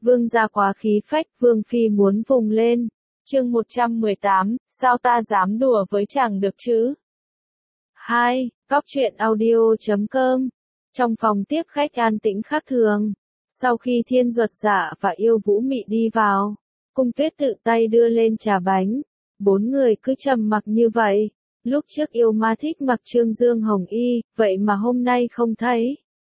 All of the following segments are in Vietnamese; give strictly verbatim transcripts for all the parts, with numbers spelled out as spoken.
Vương gia quá khí phách, Vương phi muốn vùng lên. Chương một trăm mười tám, sao ta dám đùa với chàng được chứ? hai. Góc truyện audio chấm com. Trong phòng tiếp khách an tĩnh khác thường. Sau khi Thiên Duật Dạ và Yêu Vũ Mị đi vào, Cung Tuyết tự tay đưa lên trà bánh. Bốn người cứ trầm mặc như vậy. Lúc trước Yêu Ma thích mặc trương dương hồng y, vậy mà hôm nay không thấy.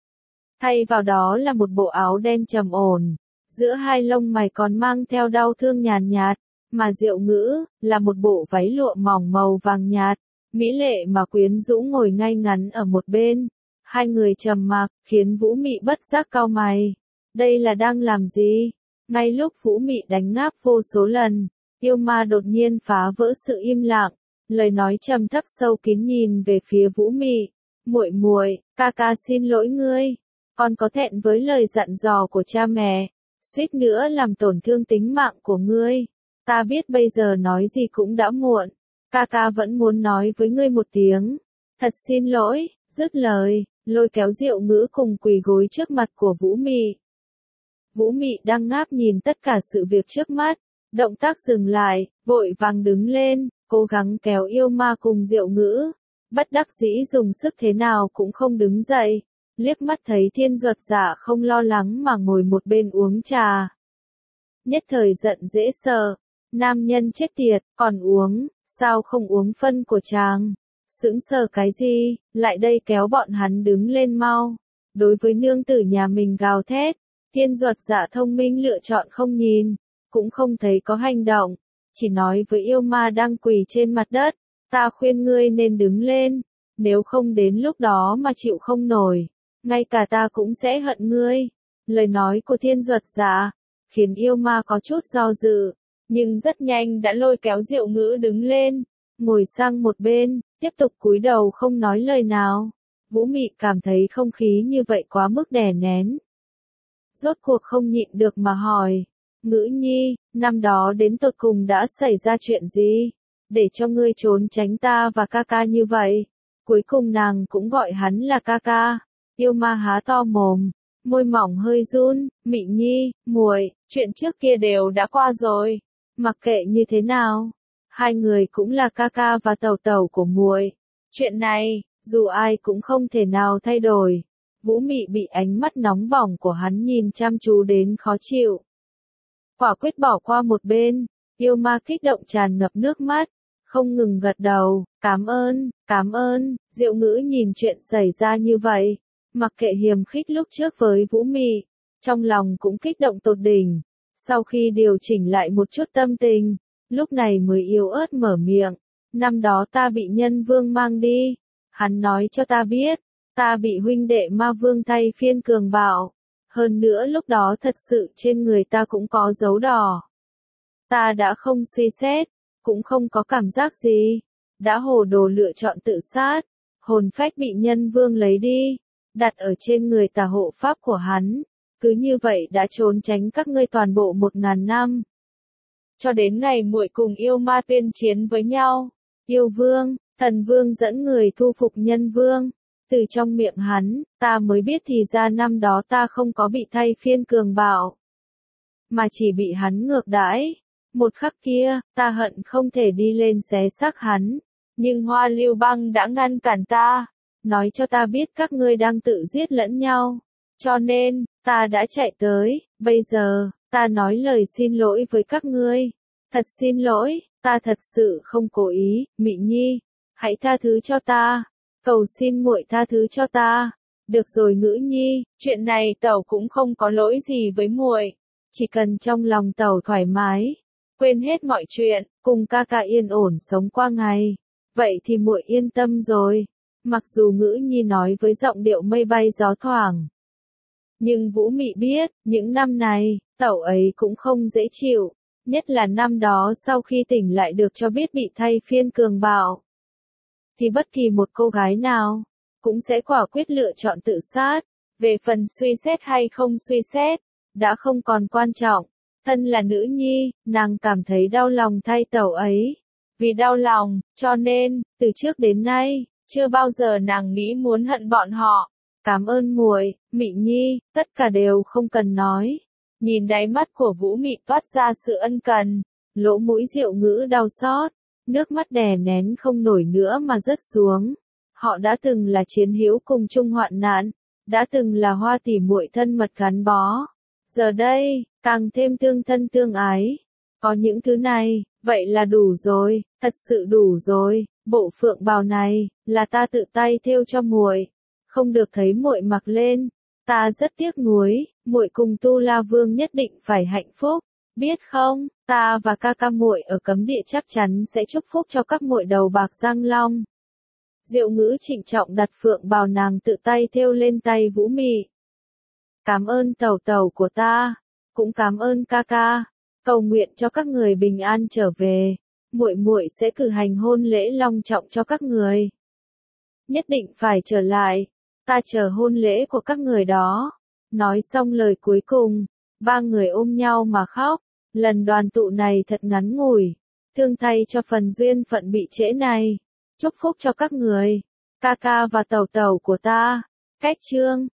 Thay vào đó là một bộ áo đen trầm ổn. Giữa hai lông mày còn mang theo đau thương nhàn nhạt, mà Diệu Ngữ, là một bộ váy lụa mỏng màu vàng nhạt, mỹ lệ mà quyến rũ ngồi ngay ngắn ở một bên. Hai người trầm mặc, khiến Vũ Mị bất giác cau mày. Đây là đang làm gì? Ngay lúc Vũ Mị đánh ngáp vô số lần, Yêu Ma đột nhiên phá vỡ sự im lặng, lời nói trầm thấp sâu kín nhìn về phía Vũ Mị. Muội muội, ca ca xin lỗi ngươi, con có thẹn với lời dặn dò của cha mẹ, suýt nữa làm tổn thương tính mạng của ngươi. Ta biết bây giờ nói gì cũng đã muộn, ca ca vẫn muốn nói với ngươi một tiếng. Thật xin lỗi, dứt lời, lôi kéo Diệu Ngữ cùng quỳ gối trước mặt của Vũ Mị. Vũ Mị đang ngáp nhìn tất cả sự việc trước mắt, động tác dừng lại, vội vàng đứng lên, cố gắng kéo Yêu Ma cùng Diệu Ngữ. Bất đắc dĩ dùng sức thế nào cũng không đứng dậy, liếc mắt thấy Thiên Duật Dạ không lo lắng mà ngồi một bên uống trà. Nhất thời giận dễ sợ, nam nhân chết tiệt, còn uống, sao không uống phân của chàng? Sững sờ cái gì, lại đây kéo bọn hắn đứng lên mau. Đối với nương tử nhà mình gào thét, Thiên Duật Dạ thông minh lựa chọn không nhìn, cũng không thấy có hành động, chỉ nói với Yêu Ma đang quỳ trên mặt đất, ta khuyên ngươi nên đứng lên, nếu không đến lúc đó mà chịu không nổi, ngay cả ta cũng sẽ hận ngươi. Lời nói của Thiên Duật Dạ khiến Yêu Ma có chút do dự, nhưng rất nhanh đã lôi kéo Diệu Ngữ đứng lên, ngồi sang một bên, tiếp tục cúi đầu không nói lời nào. Vũ Mị cảm thấy không khí như vậy quá mức đè nén. Rốt cuộc không nhịn được mà hỏi, Ngữ nhi, năm đó đến tột cùng đã xảy ra chuyện gì, để cho ngươi trốn tránh ta và ca ca như vậy? Cuối cùng nàng cũng gọi hắn là ca ca. Yêu Ma há to mồm, môi mỏng hơi run, Mị nhi, muội, chuyện trước kia đều đã qua rồi, mặc kệ như thế nào, hai người cũng là ca ca và tẩu tẩu của muội. Chuyện này, dù ai cũng không thể nào thay đổi. Vũ Mị bị ánh mắt nóng bỏng của hắn nhìn chăm chú đến khó chịu. Quả quyết bỏ qua một bên, Yêu Ma kích động tràn ngập nước mắt, không ngừng gật đầu, cảm ơn, cảm ơn. Diệu Ngữ nhìn chuyện xảy ra như vậy, mặc kệ hiềm khích lúc trước với Vũ Mị, trong lòng cũng kích động tột đỉnh. Sau khi điều chỉnh lại một chút tâm tình, lúc này mới yếu ớt mở miệng, năm đó ta bị Nhân Vương mang đi, hắn nói cho ta biết, ta bị huynh đệ Ma Vương thay phiên cường bạo, hơn nữa lúc đó thật sự trên người ta cũng có dấu đỏ. Ta đã không suy xét, cũng không có cảm giác gì, đã hồ đồ lựa chọn tự sát, hồn phách bị Nhân Vương lấy đi, đặt ở trên người tà hộ pháp của hắn, cứ như vậy đã trốn tránh các ngươi toàn bộ một ngàn năm. Cho đến ngày muội cùng Yêu Ma tuyên chiến với nhau, Yêu Vương, Thần Vương dẫn người thu phục Nhân Vương, từ trong miệng hắn, ta mới biết thì ra năm đó ta không có bị thay phiên cường bạo, mà chỉ bị hắn ngược đãi. Một khắc kia, ta hận không thể đi lên xé xác hắn, nhưng Hoa Lưu Băng đã ngăn cản ta, nói cho ta biết các ngươi đang tự giết lẫn nhau, cho nên, ta đã chạy tới. Bây giờ, ta nói lời xin lỗi với các ngươi, thật xin lỗi, ta thật sự không cố ý. Mị nhi, hãy tha thứ cho ta, cầu xin muội tha thứ cho ta. Được rồi Ngữ nhi, chuyện này tẩu cũng không có lỗi gì với muội, chỉ cần trong lòng tẩu thoải mái, quên hết mọi chuyện, cùng ca ca yên ổn sống qua ngày, vậy thì muội yên tâm rồi. Mặc dù Ngữ nhi nói với giọng điệu mây bay gió thoảng, nhưng Vũ Mị biết, những năm này, tẩu ấy cũng không dễ chịu, nhất là năm đó sau khi tỉnh lại được cho biết bị thay phiên cường bạo, thì bất kỳ một cô gái nào cũng sẽ quả quyết lựa chọn tự sát. Về phần suy xét hay không suy xét, đã không còn quan trọng. Thân là nữ nhi, nàng cảm thấy đau lòng thay tẩu ấy. Vì đau lòng, cho nên, từ trước đến nay, chưa bao giờ nàng nghĩ muốn hận bọn họ. Cảm ơn muội, Mị nhi, tất cả đều không cần nói. Nhìn đáy mắt của Vũ Mị toát ra sự ân cần, lỗ mũi Diệu Ngữ đau xót, nước mắt đè nén không nổi nữa mà rớt xuống. Họ đã từng là chiến hữu cùng chung hoạn nạn, đã từng là hoa tỉ muội thân mật gắn bó. Giờ đây, càng thêm tương thân tương ái. Có những thứ này, vậy là đủ rồi, thật sự đủ rồi. Bộ phượng bào này, là ta tự tay thêu cho muội, không được thấy muội mặc lên. Ta rất tiếc nuối, muội cùng Tu La Vương nhất định phải hạnh phúc, biết không? Ta và ca ca muội ở cấm địa chắc chắn sẽ chúc phúc cho các muội đầu bạc răng long. Diệu Ngữ trịnh trọng đặt phượng bào nàng tự tay thêu lên tay Vũ Mị. Cảm ơn tẩu tẩu của ta, cũng cảm ơn ca ca, cầu nguyện cho các người bình an trở về. Muội muội sẽ cử hành hôn lễ long trọng cho các người. Nhất định phải trở lại, ta chờ hôn lễ của các người đó. Nói xong lời cuối cùng, ba người ôm nhau mà khóc. Lần đoàn tụ này thật ngắn ngủi, thương thay cho phần duyên phận bị trễ này. Chúc phúc cho các người, ca ca và tẩu tẩu của ta. Cách chương